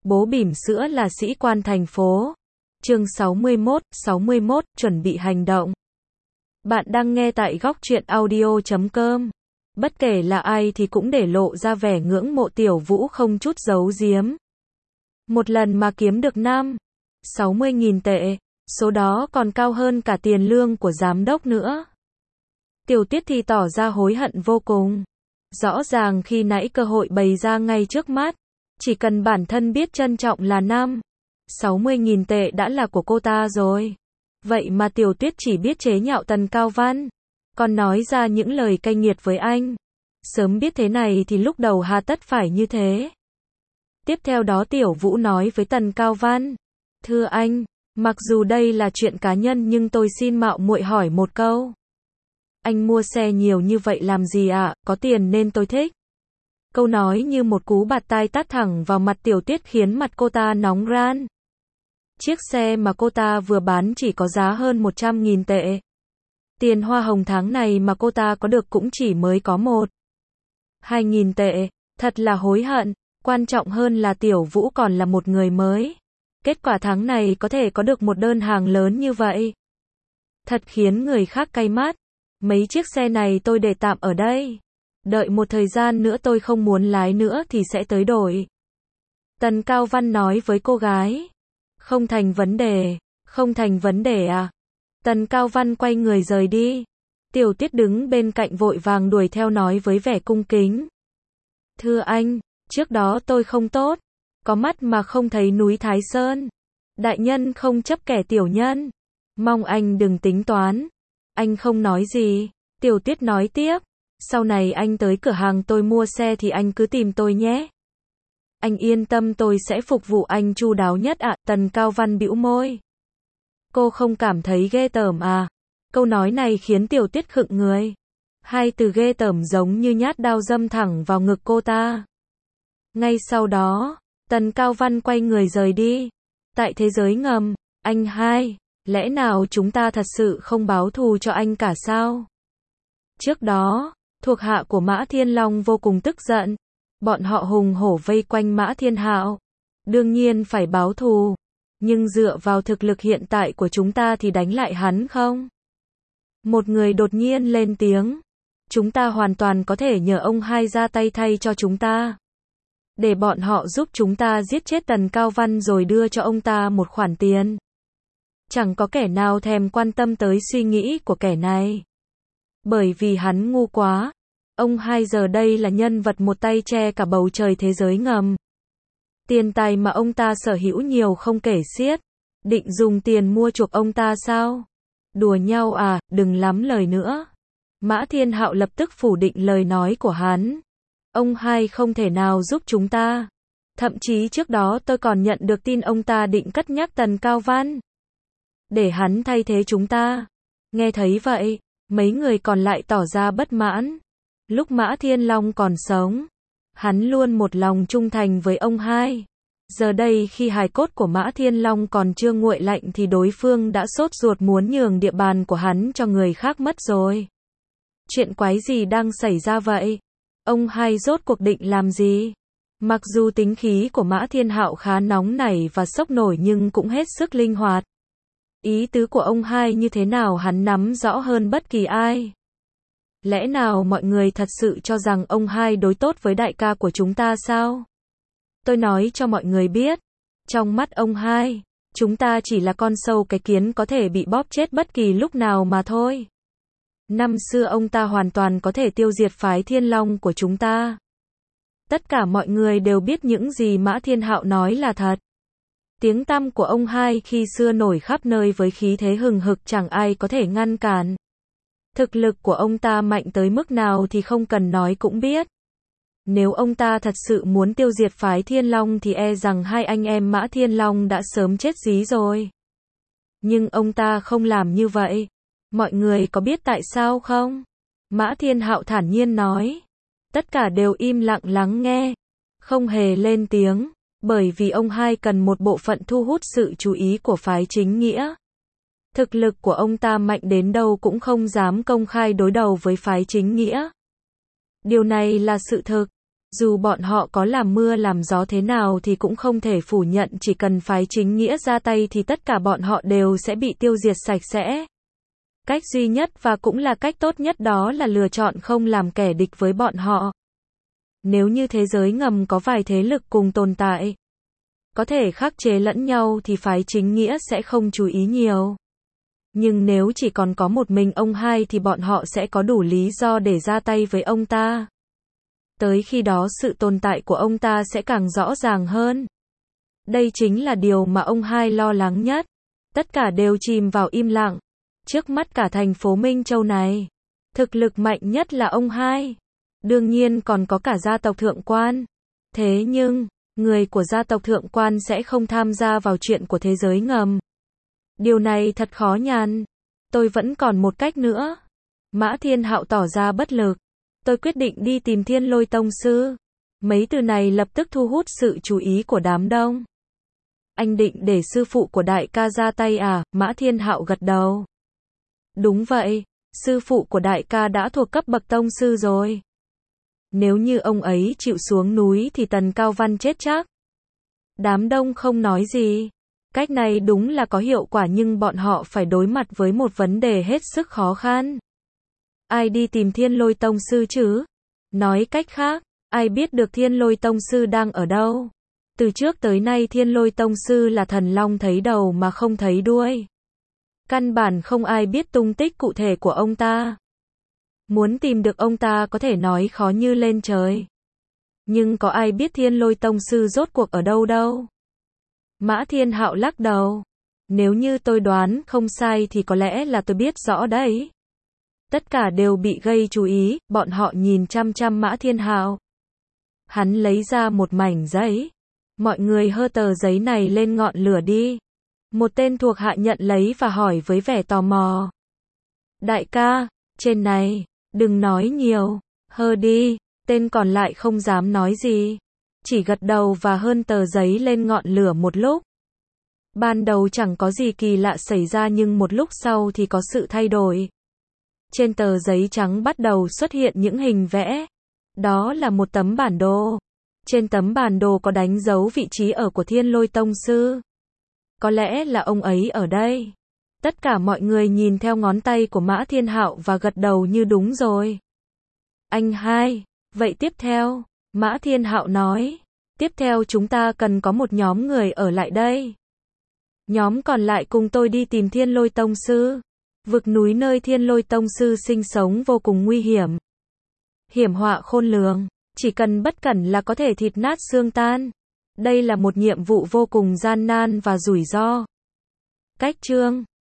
Bố bỉm sữa là sĩ quan thành phố. Chương 61, chuẩn bị hành động. Bạn đang nghe tại góc truyện audio.com. Bất kể là ai thì cũng để lộ ra vẻ ngưỡng mộ Tiểu Vũ không chút giấu giếm. Một lần mà kiếm được 60.000 tệ, số đó còn cao hơn cả tiền lương của giám đốc nữa. Tiểu Tuyết thì tỏ ra hối hận vô cùng. Rõ ràng khi nãy cơ hội bày ra ngay trước mắt, chỉ cần bản thân biết trân trọng là 60.000 tệ đã là của cô ta rồi. Vậy mà Tiểu Tuyết chỉ biết chế nhạo Tần Cao Văn, còn nói ra những lời cay nghiệt với anh. Sớm biết thế này thì lúc đầu hà tất phải như thế. Tiếp theo đó Tiểu Vũ nói với Tần Cao Văn, thưa anh, mặc dù đây là chuyện cá nhân nhưng tôi xin mạo muội hỏi một câu. Anh mua xe nhiều như vậy làm gì ạ? Có tiền nên tôi thích. Câu nói như một cú bạt tai tát thẳng vào mặt Tiểu Tuyết khiến mặt cô ta nóng ran. Chiếc xe mà cô ta vừa bán chỉ có giá hơn 100.000 tệ. Tiền hoa hồng tháng này mà cô ta có được cũng chỉ mới có 2.000 tệ. Thật là hối hận. Quan trọng hơn là Tiểu Vũ còn là một người mới. Kết quả tháng này có thể có được một đơn hàng lớn như vậy. Thật khiến người khác cay mắt. Mấy chiếc xe này tôi để tạm ở đây. Đợi một thời gian nữa tôi không muốn lái nữa thì sẽ tới đổi. Tần Cao Văn nói với cô gái. Không thành vấn đề à? Tần Cao Văn quay người rời đi. Tiểu Tuyết đứng bên cạnh vội vàng đuổi theo nói với vẻ cung kính. Thưa anh, trước đó tôi không tốt. Có mắt mà không thấy núi Thái Sơn. Đại nhân không chấp kẻ tiểu nhân. Mong anh đừng tính toán. Anh không nói gì. Tiểu Tuyết nói tiếp. Sau này anh tới cửa hàng tôi mua xe thì anh cứ tìm tôi nhé. Anh yên tâm tôi sẽ phục vụ anh chu đáo nhất ạ. Tần Cao Văn bĩu môi. Cô không cảm thấy ghê tởm à? Câu nói này khiến Tiểu Tuyết khựng người. Hai từ ghê tởm giống như nhát đao đâm thẳng vào ngực cô ta. Ngay sau đó, Tần Cao Văn quay người rời đi. Tại thế giới ngầm, anh hai, lẽ nào chúng ta thật sự không báo thù cho anh cả sao? Trước đó, thuộc hạ của Mã Thiên Long vô cùng tức giận. Bọn họ hùng hổ vây quanh Mã Thiên Hạo. Đương nhiên phải báo thù. Nhưng dựa vào thực lực hiện tại của chúng ta thì đánh lại hắn không? Một người đột nhiên lên tiếng. Chúng ta hoàn toàn có thể nhờ ông hai ra tay thay cho chúng ta. Để bọn họ giúp chúng ta giết chết Tần Cao Văn rồi đưa cho ông ta một khoản tiền. Chẳng có kẻ nào thèm quan tâm tới suy nghĩ của kẻ này. Bởi vì hắn ngu quá. Ông hai giờ đây là nhân vật một tay che cả bầu trời thế giới ngầm. Tiền tài mà ông ta sở hữu nhiều không kể xiết. Định dùng tiền mua chuộc ông ta sao? Đùa nhau à, đừng lắm lời nữa. Mã Thiên Hạo lập tức phủ định lời nói của hắn. Ông hai không thể nào giúp chúng ta. Thậm chí trước đó tôi còn nhận được tin ông ta định cất nhắc Tần Cao Văn. Để hắn thay thế chúng ta. Nghe thấy vậy, mấy người còn lại tỏ ra bất mãn. Lúc Mã Thiên Long còn sống, hắn luôn một lòng trung thành với ông hai. Giờ đây khi hài cốt của Mã Thiên Long còn chưa nguội lạnh thì đối phương đã sốt ruột muốn nhường địa bàn của hắn cho người khác mất rồi. Chuyện quái gì đang xảy ra vậy? Ông hai rốt cuộc định làm gì? Mặc dù tính khí của Mã Thiên Hạo khá nóng nảy và sốc nổi nhưng cũng hết sức linh hoạt. Ý tứ của ông hai như thế nào hắn nắm rõ hơn bất kỳ ai. Lẽ nào mọi người thật sự cho rằng ông hai đối tốt với đại ca của chúng ta sao? Tôi nói cho mọi người biết, trong mắt ông hai, chúng ta chỉ là con sâu cái kiến có thể bị bóp chết bất kỳ lúc nào mà thôi. Năm xưa ông ta hoàn toàn có thể tiêu diệt phái Thiên Long của chúng ta. Tất cả mọi người đều biết những gì Mã Thiên Hạo nói là thật. Tiếng tăm của ông hai khi xưa nổi khắp nơi với khí thế hừng hực chẳng ai có thể ngăn cản. Thực lực của ông ta mạnh tới mức nào thì không cần nói cũng biết. Nếu ông ta thật sự muốn tiêu diệt phái Thiên Long thì e rằng hai anh em Mã Thiên Long đã sớm chết rí rồi. Nhưng ông ta không làm như vậy. Mọi người có biết tại sao không? Mã Thiên Hạo thản nhiên nói. Tất cả đều im lặng lắng nghe. Không hề lên tiếng. Bởi vì ông hai cần một bộ phận thu hút sự chú ý của phái chính nghĩa. Thực lực của ông ta mạnh đến đâu cũng không dám công khai đối đầu với phái chính nghĩa. Điều này là sự thực. Dù bọn họ có làm mưa làm gió thế nào thì cũng không thể phủ nhận chỉ cần phái chính nghĩa ra tay thì tất cả bọn họ đều sẽ bị tiêu diệt sạch sẽ. Cách duy nhất và cũng là cách tốt nhất đó là lựa chọn không làm kẻ địch với bọn họ. Nếu như thế giới ngầm có vài thế lực cùng tồn tại, có thể khắc chế lẫn nhau thì phái chính nghĩa sẽ không chú ý nhiều. Nhưng nếu chỉ còn có một mình ông hai thì bọn họ sẽ có đủ lý do để ra tay với ông ta. Tới khi đó sự tồn tại của ông ta sẽ càng rõ ràng hơn. Đây chính là điều mà ông hai lo lắng nhất. Tất cả đều chìm vào im lặng. Trước mắt cả thành phố Minh Châu này, thực lực mạnh nhất là ông hai. Đương nhiên còn có cả gia tộc thượng quan. Thế nhưng, người của gia tộc thượng quan sẽ không tham gia vào chuyện của thế giới ngầm. Điều này thật khó nhằn. Tôi vẫn còn một cách nữa. Mã Thiên Hạo tỏ ra bất lực. Tôi quyết định đi tìm Thiên Lôi Tông Sư. Mấy từ này lập tức thu hút sự chú ý của đám đông. Anh định để sư phụ của đại ca ra tay à? Mã Thiên Hạo gật đầu. Đúng vậy, sư phụ của đại ca đã thuộc cấp bậc tông sư rồi. Nếu như ông ấy chịu xuống núi thì Tần Cao Văn chết chắc. Đám đông không nói gì. Cách này đúng là có hiệu quả nhưng bọn họ phải đối mặt với một vấn đề hết sức khó khăn. Ai đi tìm Thiên Lôi Tông Sư chứ? Nói cách khác, ai biết được Thiên Lôi Tông Sư đang ở đâu? Từ trước tới nay Thiên Lôi Tông Sư là thần long thấy đầu mà không thấy đuôi. Căn bản không ai biết tung tích cụ thể của ông ta. Muốn tìm được ông ta có thể nói khó như lên trời. Nhưng có ai biết Thiên Lôi Tông Sư rốt cuộc ở đâu đâu? Mã Thiên Hạo lắc đầu. Nếu như tôi đoán không sai thì có lẽ là tôi biết rõ đấy. Tất cả đều bị gây chú ý, bọn họ nhìn chăm chăm Mã Thiên Hạo. Hắn lấy ra một mảnh giấy. Mọi người hơ tờ giấy này lên ngọn lửa đi. Một tên thuộc hạ nhận lấy và hỏi với vẻ tò mò. Đại ca, trên này, đừng nói nhiều, hơ đi. Tên còn lại không dám nói gì. Chỉ gật đầu và hơn tờ giấy lên ngọn lửa một lúc. Ban đầu chẳng có gì kỳ lạ xảy ra nhưng một lúc sau thì có sự thay đổi. Trên tờ giấy trắng bắt đầu xuất hiện những hình vẽ. Đó là một tấm bản đồ. Trên tấm bản đồ có đánh dấu vị trí ở của Thiên Lôi Tông Sư. Có lẽ là ông ấy ở đây. Tất cả mọi người nhìn theo ngón tay của Mã Thiên Hạo và gật đầu như đúng rồi. Anh hai, vậy tiếp theo, Mã Thiên Hạo nói. Tiếp theo chúng ta cần có một nhóm người ở lại đây. Nhóm còn lại cùng tôi đi tìm Thiên Lôi Tông Sư. Vực núi nơi Thiên Lôi Tông Sư sinh sống vô cùng nguy hiểm. Hiểm họa khôn lường, chỉ cần bất cẩn là có thể thịt nát xương tan. Đây là một nhiệm vụ vô cùng gian nan và rủi ro. Cách chương